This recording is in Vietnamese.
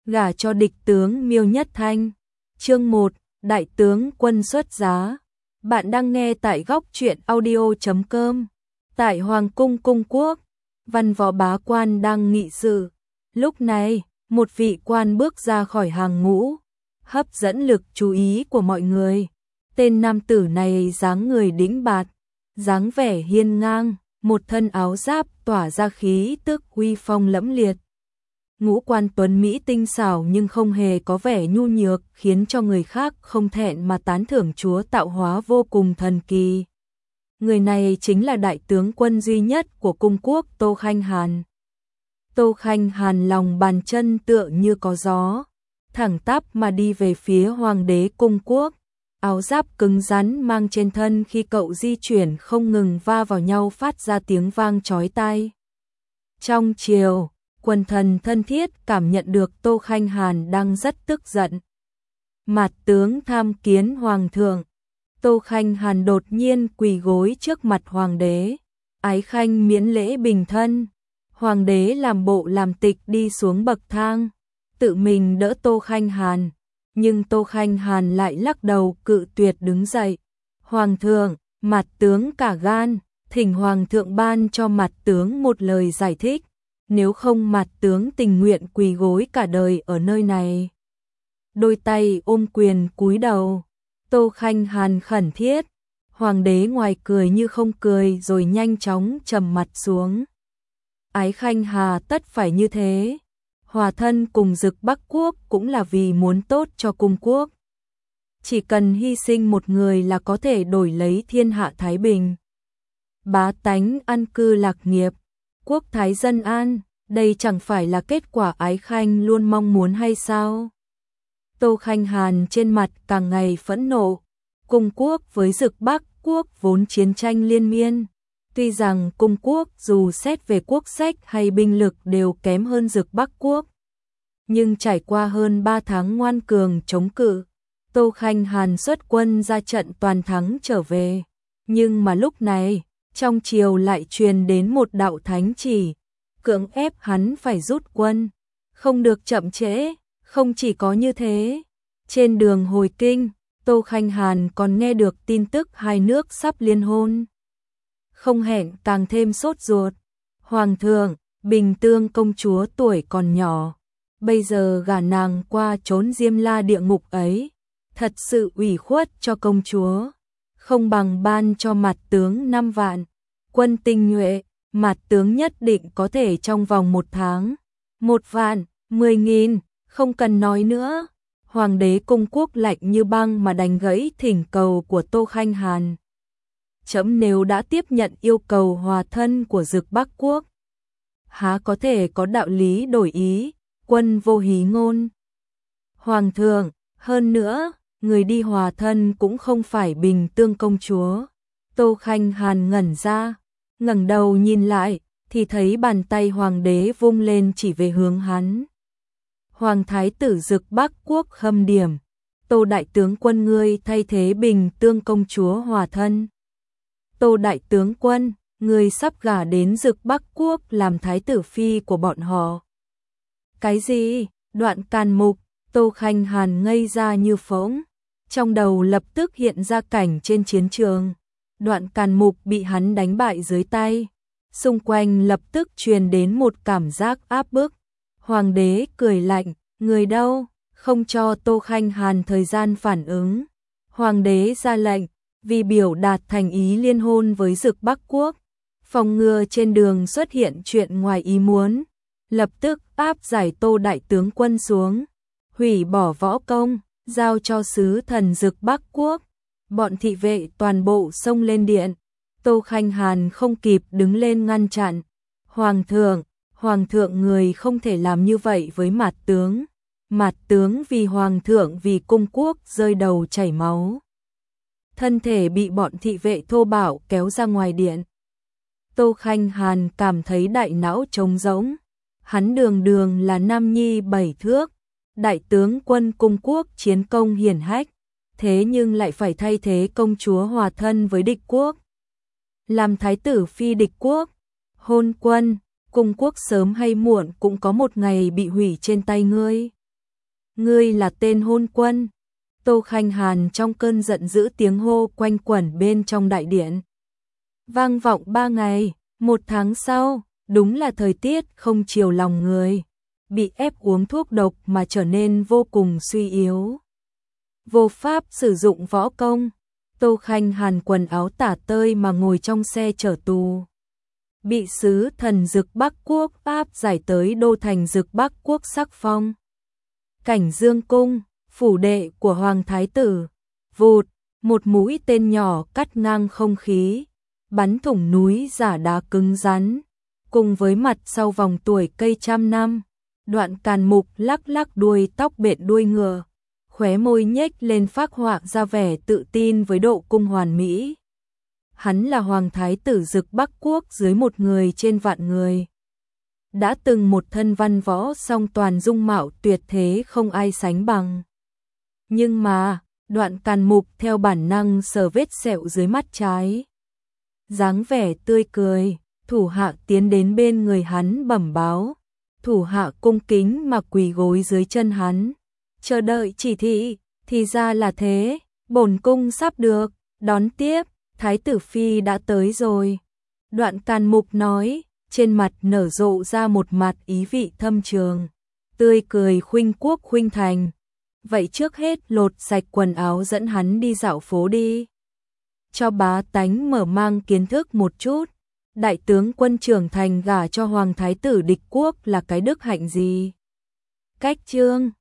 gả cho địch tướng Miêu Nhất Thanh. Chương 1, Đại tướng quân xuất giá. Bạn đang nghe tại góc truyện audio.com. Tại Hoàng cung Cung Quốc, văn võ bá quan đang nghị sự. Lúc này, một vị quan bước ra khỏi hàng ngũ, hấp dẫn lực chú ý của mọi người. Tên nam tử này dáng người đĩnh bạt, dáng vẻ hiên ngang, một thân áo giáp tỏa ra khí tức uy phong lẫm liệt. Ngũ quan tuấn mỹ tinh xảo nhưng không hề có vẻ nhu nhược, khiến cho người khác không thẹn mà tán thưởng chúa tạo hóa vô cùng thần kỳ. Người này chính là đại tướng quân duy nhất của cung quốc Tô Khanh Hàn. Tô Khanh Hàn lòng bàn chân tựa như có gió, thẳng tắp mà đi về phía hoàng đế cung quốc. Áo giáp cứng rắn mang trên thân khi cậu di chuyển không ngừng va vào nhau phát ra tiếng vang chói tai. Trong triều, quần thần thân thiết cảm nhận được Tô Khanh Hàn đang rất tức giận. Mạt tướng tham kiến hoàng thượng. Tô Khanh Hàn đột nhiên quỳ gối trước mặt hoàng đế. Ái khanh miễn lễ bình thân. Hoàng đế làm bộ làm tịch đi xuống bậc thang, tự mình đỡ Tô Khanh Hàn. Nhưng Tô Khanh Hàn lại lắc đầu cự tuyệt đứng dậy. Hoàng thượng, mạt tướng cả gan, thỉnh hoàng thượng ban cho mạt tướng một lời giải thích. Nếu không mạt tướng tình nguyện quỳ gối cả đời ở nơi này. Đôi tay ôm quyền cúi đầu. Tô Khanh Hàn khẩn thiết. Hoàng đế ngoài cười như không cười rồi nhanh chóng trầm mặt xuống. Ái khanh hà tất phải như thế. Hòa thân cùng Dực Bắc quốc cũng là vì muốn tốt cho cung quốc. Chỉ cần hy sinh một người là có thể đổi lấy thiên hạ thái bình. Bá tánh an cư lạc nghiệp, quốc thái dân an, đây chẳng phải là kết quả ái khanh luôn mong muốn hay sao? Tô Khanh Hàn trên mặt càng ngày phẫn nộ. Cung quốc với Dực Bắc quốc vốn chiến tranh liên miên. Tuy rằng cung quốc dù xét về quốc sách hay binh lực đều kém hơn Dực Bắc quốc, nhưng trải qua hơn 3 tháng ngoan cường chống cự, Tô Khanh Hàn xuất quân ra trận toàn thắng trở về. Nhưng mà lúc này, trong triều lại truyền đến một đạo thánh chỉ, cưỡng ép hắn phải rút quân, không được chậm trễ. Không chỉ có như thế, trên đường hồi kinh, Tô Khanh Hàn còn nghe được tin tức hai nước sắp liên hôn. Không hẹn càng thêm sốt ruột. Hoàng thượng, Bình Tương công chúa tuổi còn nhỏ, bây giờ gả nàng qua trốn Diêm La địa ngục ấy, thật sự ủy khuất cho công chúa. Không bằng ban cho mạt tướng 5 vạn quân tinh nhuệ, mạt tướng nhất định có thể trong vòng 1 tháng. 1 vạn, 10.000, không cần nói nữa. Hoàng đế cung quốc lạnh như băng mà đành gãy thỉnh cầu của Tô Khanh Hàn. Trẫm nếu đã tiếp nhận yêu cầu hòa thân của Dực Bắc quốc, há có thể có đạo lý đổi ý, quân vô hí ngôn. Hoàng thượng, hơn nữa, người đi hòa thân cũng không phải Bình Tương công chúa. Tô Khanh Hàn ngẩn ra, ngẩng đầu nhìn lại, thì thấy bàn tay hoàng đế vung lên chỉ về hướng hắn. Hoàng thái tử Dực Bắc quốc Khâm Điểm, Tô đại tướng quân ngươi thay thế Bình Tương công chúa hòa thân. Tô đại tướng quân, ngươi sắp gả đến Dực Bắc quốc làm thái tử phi của bọn họ. Cái gì? Đoạn Càn Mục. Tô Khanh Hàn ngây ra như phỗng, trong đầu lập tức hiện ra cảnh trên chiến trường. Đoạn Càn Mục bị hắn đánh bại dưới tay, xung quanh lập tức truyền đến một cảm giác áp bức. Hoàng đế cười lạnh, người đâu? Không cho Tô Khanh Hàn thời gian phản ứng. Hoàng đế ra lệnh, vì biểu đạt thành ý liên hôn với Dực Bắc quốc, phòng ngừa trên đường xuất hiện chuyện ngoài ý muốn, lập tức áp giải Tô đại tướng quân xuống, hủy bỏ võ công, giao cho sứ thần Dực Bắc quốc. Bọn thị vệ toàn bộ xông lên điện. Tô Khanh Hàn không kịp đứng lên ngăn chặn. Hoàng thượng người không thể làm như vậy với mạt tướng. Mạt tướng vì hoàng thượng vì cung quốc rơi đầu chảy máu. Thân thể bị bọn thị vệ thô bạo kéo ra ngoài điện. Tô Khanh Hàn cảm thấy đại não trống rỗng. Hắn đường đường là nam nhi 7 thước, đại tướng quân cung quốc chiến công hiển hách, thế nhưng lại phải thay thế công chúa hòa thân với địch quốc, làm thái tử phi địch quốc. Hôn quân, cung quốc sớm hay muộn cũng có một ngày bị hủy trên tay ngươi. Ngươi là tên hôn quân. Tô Khanh Hàn trong cơn giận dữ tiếng hô quanh quẩn bên trong đại điện. Vang vọng 3 ngày, 1 tháng sau, đúng là thời tiết không chiều lòng người. Bị ép uống thuốc độc mà trở nên vô cùng suy yếu. Vô pháp sử dụng võ công. Tô Khanh Hàn quần áo tả tơi mà ngồi trong xe chở tù. Bị sứ thần Dực Bắc Quốc áp giải tới đô thành Dực Bắc Quốc Sắc Phong. Cảnh Dương Cung, phủ đệ của Hoàng Thái Tử. Vụt, một mũi tên nhỏ cắt ngang không khí, bắn thủng núi giả đá cứng rắn, cùng với mặt sau vòng tuổi cây trăm năm. Đoạn Càn Mục lắc lắc đuôi tóc bện đuôi ngựa, khóe môi nhếch lên phác họa ra vẻ tự tin với độ cung hoàn mỹ. Hắn là Hoàng Thái Tử Dực Bắc Quốc dưới 1 người trên vạn người. Đã từng một thân văn võ song toàn, dung mạo tuyệt thế không ai sánh bằng. Nhưng mà, Đoạn Càn Mục theo bản năng sờ vết sẹo dưới mắt trái. Dáng vẻ tươi cười, thủ hạ tiến đến bên người hắn bẩm báo. Thủ hạ cung kính mà quỳ gối dưới chân hắn, chờ đợi chỉ thị. Thì ra là thế, bổn cung sắp được đón tiếp, Thái tử phi đã tới rồi. Đoạn Càn Mục nói, trên mặt nở rộ ra một mặt ý vị thâm trường, tươi cười khuynh quốc khuynh thành. Vậy trước hết lột sạch quần áo dẫn hắn đi dạo phố đi, cho bá tánh mở mang kiến thức một chút. Đại tướng quân trưởng thành gả cho Hoàng Thái tử địch quốc là cái đức hạnh gì? Cách chương